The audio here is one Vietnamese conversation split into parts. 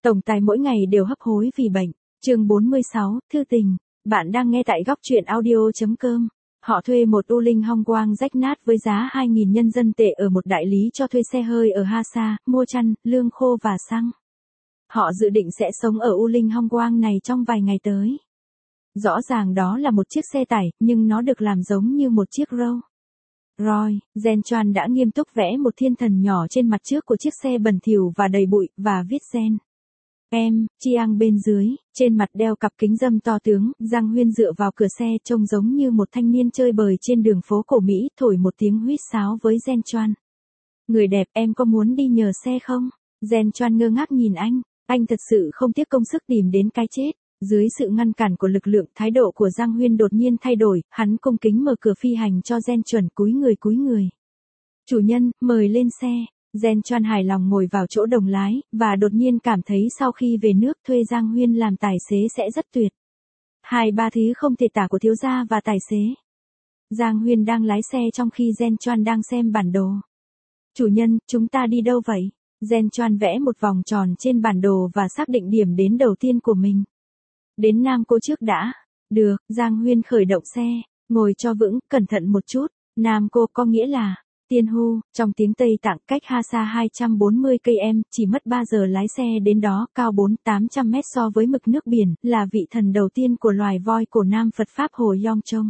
Tổng tài mỗi ngày đều hấp hối vì bệnh. Chương 46, thư tình. Bạn đang nghe tại góc truyện audio.com. Họ thuê một U Linh Hong Quang rách nát với giá 2.000 nhân dân tệ ở một đại lý cho thuê xe hơi ở Hasa, mua chăn, lương khô và xăng. Họ dự định sẽ sống ở U Linh Hong Quang này trong vài ngày tới. Rõ ràng đó là một chiếc xe tải, nhưng nó được làm giống như một chiếc Rolls Royce. Jen đã nghiêm túc vẽ một thiên thần nhỏ trên mặt trước của chiếc xe bẩn thỉu và đầy bụi, và viết Jen. Em, Chiang bên dưới, trên mặt đeo cặp kính râm to tướng, Giang Huyên dựa vào cửa xe trông giống như một thanh niên chơi bời trên đường phố cổ Mỹ, thổi một tiếng huýt sáo với Jen. Người đẹp, em có muốn đi nhờ xe không? Jen ngơ ngác nhìn anh thật sự không tiếc công sức tìm đến cái chết. Dưới sự ngăn cản của lực lượng, thái độ của Giang Huyên đột nhiên thay đổi, hắn cung kính mở cửa phi hành cho Jen cúi người. Chủ nhân, mời lên xe. Jen hài lòng ngồi vào chỗ đồng lái, và đột nhiên cảm thấy sau khi về nước thuê Giang Huyên làm tài xế sẽ rất tuyệt. Hai ba thứ không thể tả của thiếu gia và tài xế. Giang Huyên đang lái xe trong khi Jen đang xem bản đồ. Chủ nhân, chúng ta đi đâu vậy? Jen vẽ một vòng tròn trên bản đồ và xác định điểm đến đầu tiên của mình. Đến Nam Cô trước đã. Được, Giang Huyên khởi động xe, ngồi cho vững, cẩn thận một chút. Nam Cô có nghĩa là Tiên Hu, trong tiếng Tây Tạng, cách Hasa 240 km, chỉ mất 3 giờ lái xe đến đó, cao 400-800 mét so với mực nước biển, là vị thần đầu tiên của loài voi cổ Nam Phật Pháp Hồ Yongchong.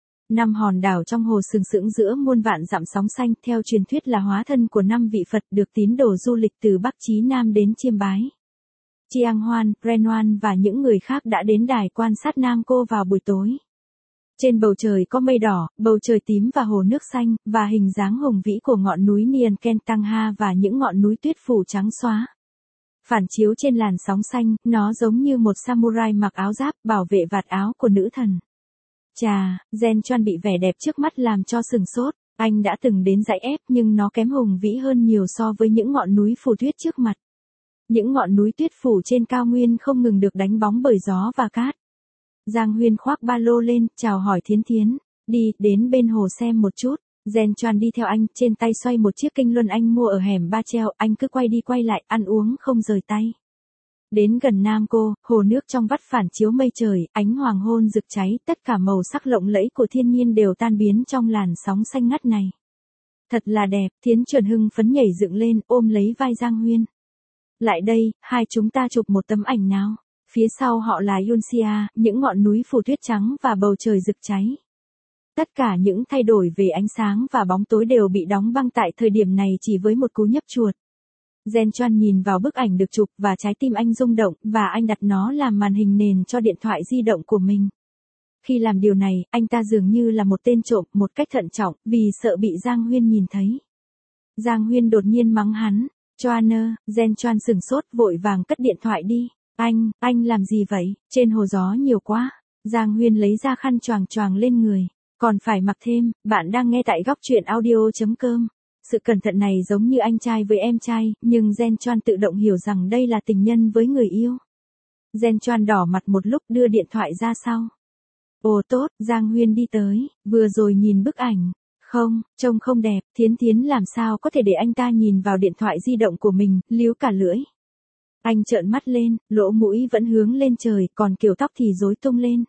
5 hòn đảo trong hồ sừng sững giữa muôn vạn dặm sóng xanh, theo truyền thuyết là hóa thân của 5 vị Phật được tín đồ du lịch từ Bắc chí Nam đến chiêm bái. Chiang Hoan, Renoan và những người khác đã đến đài quan sát Nam Cô vào buổi tối. Trên bầu trời có mây đỏ, bầu trời tím và hồ nước xanh, và hình dáng hùng vĩ của ngọn núi Nian Ken Tăng Ha và những ngọn núi tuyết phủ trắng xóa. Phản chiếu trên làn sóng xanh, nó giống như một samurai mặc áo giáp bảo vệ vạt áo của nữ thần. Chà, Jen bị vẻ đẹp trước mắt làm cho sừng sốt. Anh đã từng đến dãy ép nhưng nó kém hùng vĩ hơn nhiều so với những ngọn núi phủ tuyết trước mặt. Những ngọn núi tuyết phủ trên cao nguyên không ngừng được đánh bóng bởi gió và cát. Giang Huyên khoác ba lô lên, chào hỏi Thiến. Đi, đến bên hồ xem một chút. Jen đi theo anh, trên tay xoay một chiếc kinh luân anh mua ở hẻm Ba Treo, anh cứ quay đi quay lại, ăn uống không rời tay. Đến gần Nam Cô, hồ nước trong vắt phản chiếu mây trời, ánh hoàng hôn rực cháy, tất cả màu sắc lộng lẫy của thiên nhiên đều tan biến trong làn sóng xanh ngắt này. Thật là đẹp, Thiến hưng phấn nhảy dựng lên, ôm lấy vai Giang Huyên. Lại đây, hai chúng ta chụp một tấm ảnh nào. Phía sau họ là Yunxia, những ngọn núi phủ tuyết trắng và bầu trời rực cháy. Tất cả những thay đổi về ánh sáng và bóng tối đều bị đóng băng tại thời điểm này chỉ với một cú nhấp chuột. Jen nhìn vào bức ảnh được chụp và trái tim anh rung động, và anh đặt nó làm màn hình nền cho điện thoại di động của mình. Khi làm điều này, anh ta dường như là một tên trộm, một cách thận trọng, vì sợ bị Giang Huyên nhìn thấy. Giang Huyên đột nhiên mắng hắn. Jen sừng sốt, vội vàng cất điện thoại đi. Anh làm gì vậy? Trên hồ gió nhiều quá. Giang Huyên lấy ra khăn choàng lên người. Còn phải mặc thêm. Bạn đang nghe tại góc truyện audio.com. Sự cẩn thận này giống như anh trai với em trai, nhưng Jen tự động hiểu rằng đây là tình nhân với người yêu. Jen đỏ mặt một lúc, đưa điện thoại ra sau. Ồ tốt, Giang Huyên đi tới, vừa rồi nhìn bức ảnh. Không, trông không đẹp, Thiến làm sao có thể để anh ta nhìn vào điện thoại di động của mình, líu cả lưỡi. Anh trợn mắt lên, lỗ mũi vẫn hướng lên trời, còn kiểu tóc thì rối tung lên.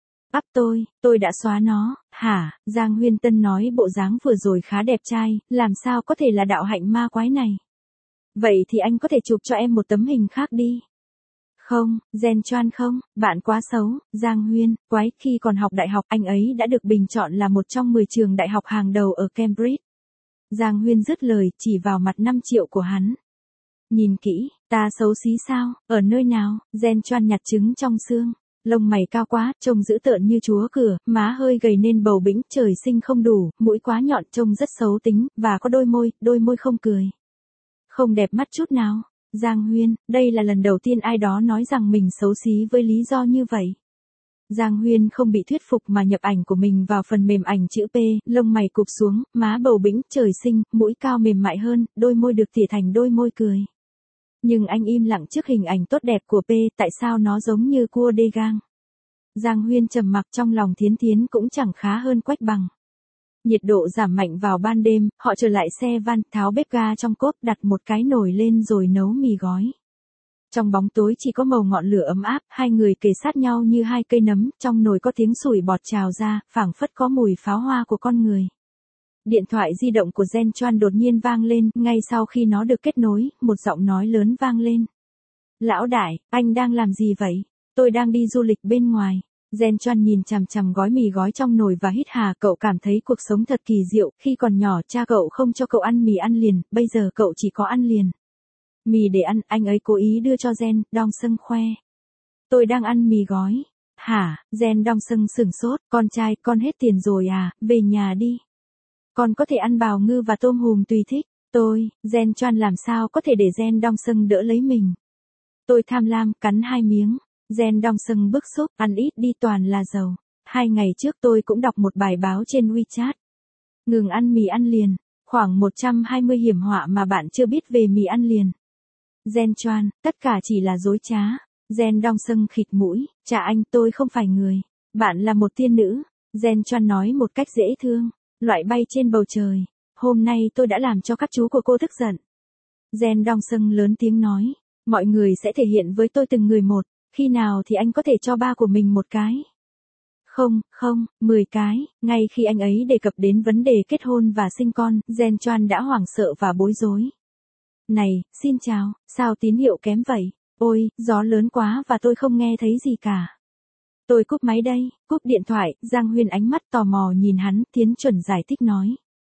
Tôi đã xóa nó. Hả? Giang Huyên Tân nói bộ dáng vừa rồi khá đẹp trai, làm sao có thể là đạo hạnh ma quái này. Vậy thì anh có thể chụp cho em một tấm hình khác đi. Không, Jen không, bạn quá xấu. Giang Huyên, quái, khi còn học đại học anh ấy đã được bình chọn là một trong 10 trường đại học hàng đầu ở Cambridge. Giang Huyên dứt lời, chỉ vào mặt 5 triệu của hắn. Nhìn kỹ, ta xấu xí sao, ở nơi nào? Jen nhặt trứng trong xương. Lông mày cao quá, trông dữ tợn như chúa cửa, má hơi gầy nên bầu bĩnh, trời sinh không đủ, mũi quá nhọn trông rất xấu tính, và có đôi môi không cười. Không đẹp mắt chút nào. Giang Huyên, đây là lần đầu tiên ai đó nói rằng mình xấu xí với lý do như vậy. Giang Huyên không bị thuyết phục mà nhập ảnh của mình vào phần mềm ảnh chữ P, lông mày cụp xuống, má bầu bĩnh, trời sinh, mũi cao mềm mại hơn, đôi môi được tỉa thành đôi môi cười. Nhưng anh im lặng trước hình ảnh tốt đẹp của P, tại sao nó giống như cua đê gang. Giang Huyên trầm mặc, trong lòng Thiến cũng chẳng khá hơn Quách Bằng. Nhiệt độ giảm mạnh vào ban đêm, họ trở lại xe van, tháo bếp ga trong cốp, đặt một cái nồi lên rồi nấu mì gói. Trong bóng tối chỉ có màu ngọn lửa ấm áp, hai người kề sát nhau như hai cây nấm, trong nồi có tiếng sủi bọt trào ra, phảng phất có mùi pháo hoa của con người. Điện thoại di động của Gen Chuan đột nhiên vang lên, ngay sau khi nó được kết nối, một giọng nói lớn vang lên. Lão đại, anh đang làm gì vậy? Tôi đang đi du lịch bên ngoài. Gen Chuan nhìn chằm chằm gói mì gói trong nồi và hít hà, cậu cảm thấy cuộc sống thật kỳ diệu, khi còn nhỏ cha cậu không cho cậu ăn mì ăn liền, bây giờ cậu chỉ có ăn liền. Mì để ăn, anh ấy cố ý đưa cho Gen Dong Seung khoe. Tôi đang ăn mì gói. Hả? Gen Dong Seung sửng sốt, con trai, con hết tiền rồi à, về nhà đi. Con có thể ăn bào ngư và tôm hùm tùy thích. Gen Chuan làm sao có thể để Gen Dong Seung đỡ lấy mình. Tôi tham lam, cắn 2 miếng. Gen Dong Seung bức xúc, ăn ít đi toàn là dầu. 2 ngày trước tôi cũng đọc một bài báo trên WeChat. Ngừng ăn mì ăn liền. Khoảng 120 hiểm họa mà bạn chưa biết về mì ăn liền. Gen Chuan, tất cả chỉ là dối trá. Gen Dong Seung khịt mũi, chà anh, tôi không phải người. Bạn là một tiên nữ. Gen Chuan nói một cách dễ thương. Loại bay trên bầu trời. Hôm nay tôi đã làm cho các chú của cô tức giận. Gen Dong Seung lớn tiếng nói. Mọi người sẽ thể hiện với tôi từng người một. Khi nào thì anh có thể cho ba của mình một cái? Không, 10 cái. Ngay khi anh ấy đề cập đến vấn đề kết hôn và sinh con, Gen Chuan đã hoảng sợ và bối rối. Này, xin chào, sao tín hiệu kém vậy? Ôi, gió lớn quá và tôi không nghe thấy gì cả. Tôi cúp máy đây, cúp điện thoại, Giang Huyên ánh mắt tò mò nhìn hắn, Tiến Chuẩn giải thích nói.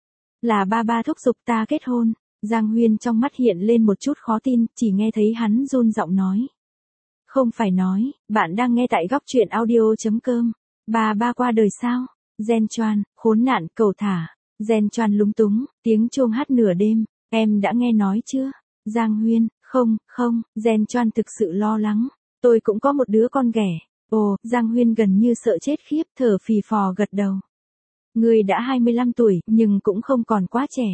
Là ba thúc giục ta kết hôn. Giang Huyên trong mắt hiện lên một chút khó tin, chỉ nghe thấy hắn run giọng nói. Không phải nói, bạn đang nghe tại góc truyện audio.com. Ba qua đời sao? Gen Chuan, khốn nạn, cầu thả. Gen Chuan lúng túng, tiếng chuông hát nửa đêm. Em đã nghe nói chưa? Giang Huyên, không, Gen Chuan thực sự lo lắng. Tôi cũng có một đứa con ghẻ. Ồ, Giang Huyên gần như sợ chết khiếp, thở phì phò gật đầu. Người đã 25 tuổi, nhưng cũng không còn quá trẻ.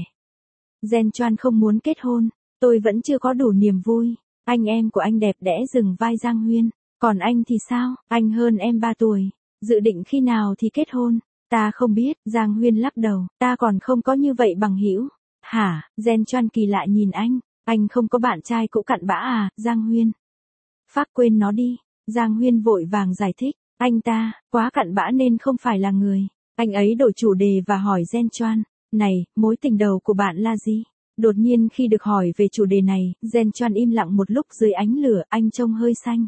Gen Chuan không muốn kết hôn. Tôi vẫn chưa có đủ niềm vui. Anh em của anh đẹp đẽ dừng vai Giang Huyên. Còn anh thì sao? Anh hơn em 3 tuổi. Dự định khi nào thì kết hôn? Ta không biết, Giang Huyên lắc đầu. Ta còn không có như vậy bằng hữu. Hả? Gen Chuan kỳ lạ nhìn anh không có bạn trai cũ cặn bã à, Giang Huyên? Phác quên nó đi. Giang Huyên vội vàng giải thích. Anh ta, quá cặn bã nên không phải là người. Anh ấy đổi chủ đề và hỏi Gen Chuan. Này, mối tình đầu của bạn là gì? Đột nhiên khi được hỏi về chủ đề này, Gen Chuan im lặng một lúc dưới ánh lửa, anh trông hơi xanh.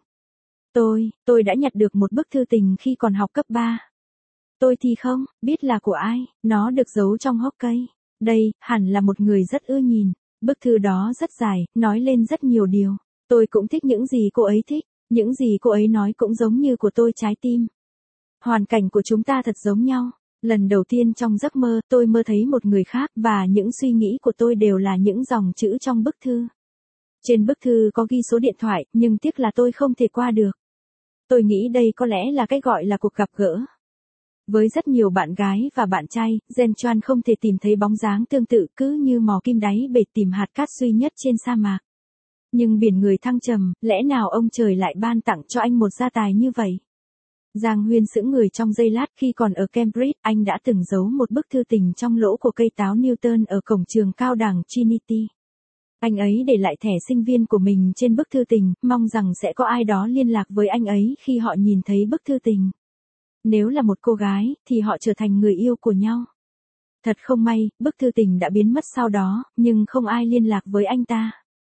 Tôi đã nhặt được một bức thư tình khi còn học cấp 3. Tôi thì không, biết là của ai, nó được giấu trong hốc cây. Đây, hẳn là một người rất ưa nhìn. Bức thư đó rất dài, nói lên rất nhiều điều. Tôi cũng thích những gì cô ấy thích, những gì cô ấy nói cũng giống như của tôi trái tim. Hoàn cảnh của chúng ta thật giống nhau. Lần đầu tiên trong giấc mơ, tôi mơ thấy một người khác và những suy nghĩ của tôi đều là những dòng chữ trong bức thư. Trên bức thư có ghi số điện thoại, nhưng tiếc là tôi không thể qua được. Tôi nghĩ đây có lẽ là cái gọi là cuộc gặp gỡ. Với rất nhiều bạn gái và bạn trai, Gen Chuan không thể tìm thấy bóng dáng tương tự, cứ như mò kim đáy bể tìm hạt cát duy nhất trên sa mạc. Nhưng biển người thăng trầm, lẽ nào ông trời lại ban tặng cho anh một gia tài như vậy? Giang Huyên sững người trong giây lát, khi còn ở Cambridge, anh đã từng giấu một bức thư tình trong lỗ của cây táo Newton ở cổng trường cao đẳng Trinity. Anh ấy để lại thẻ sinh viên của mình trên bức thư tình, mong rằng sẽ có ai đó liên lạc với anh ấy khi họ nhìn thấy bức thư tình. Nếu là một cô gái, thì họ trở thành người yêu của nhau. Thật không may, bức thư tình đã biến mất sau đó, nhưng không ai liên lạc với anh ta.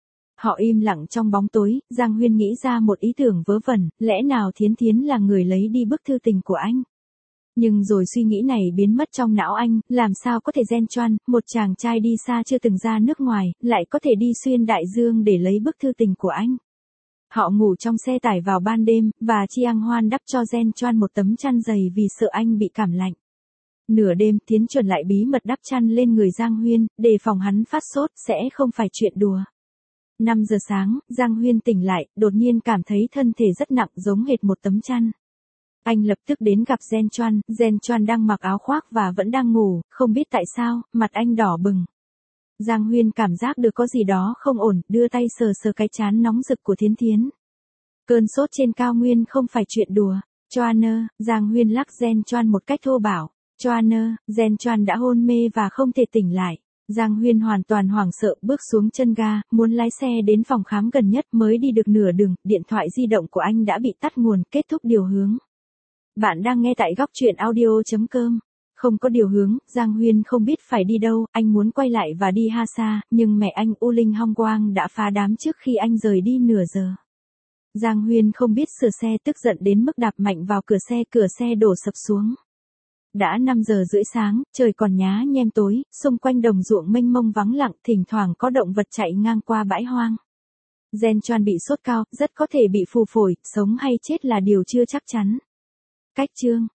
Họ im lặng trong bóng tối, Giang Huyên nghĩ ra một ý tưởng vớ vẩn, lẽ nào Thiến Thiến là người lấy đi bức thư tình của anh? Nhưng rồi suy nghĩ này biến mất trong não anh, làm sao có thể Gen Chuan, một chàng trai đi xa chưa từng ra nước ngoài, lại có thể đi xuyên đại dương để lấy bức thư tình của anh? Họ ngủ trong xe tải vào ban đêm, và Chiang Hoan đắp cho Gen Chuan một tấm chăn dày vì sợ anh bị cảm lạnh. Nửa đêm, Tiến Chuẩn lại bí mật đắp chăn lên người Giang Huyên, đề phòng hắn phát sốt, sẽ không phải chuyện đùa. 5 giờ sáng, Giang Huyên tỉnh lại, đột nhiên cảm thấy thân thể rất nặng giống hệt một tấm chăn. Anh lập tức đến gặp Gen Chuan đang mặc áo khoác và vẫn đang ngủ, không biết tại sao, mặt anh đỏ bừng. Giang Huyên cảm giác được có gì đó không ổn, đưa tay sờ sờ cái trán nóng rực của Thiến Thiến. Cơn sốt trên cao nguyên không phải chuyện đùa. Chuan, Giang Huyên lắc Gen Chuan một cách thô bạo. Chuan, Gen Chuan đã hôn mê và không thể tỉnh lại. Giang Huyên hoàn toàn hoảng sợ bước xuống chân ga, muốn lái xe đến phòng khám gần nhất mới đi được nửa đường, điện thoại di động của anh đã bị tắt nguồn, kết thúc điều hướng. Bạn đang nghe tại góc truyện audio.com. Không có điều hướng, Giang Huyên không biết phải đi đâu, anh muốn quay lại và đi Hasa, nhưng mẹ anh U Linh Hong Quang đã phá đám trước khi anh rời đi nửa giờ. Giang Huyên không biết sửa xe, tức giận đến mức đạp mạnh vào cửa xe đổ sập xuống. Đã 5 giờ rưỡi sáng, trời còn nhá nhem tối, xung quanh đồng ruộng mênh mông vắng lặng, thỉnh thoảng có động vật chạy ngang qua bãi hoang. Gen Chuan bị sốt cao, rất có thể bị phù phổi, sống hay chết là điều chưa chắc chắn. Cách chương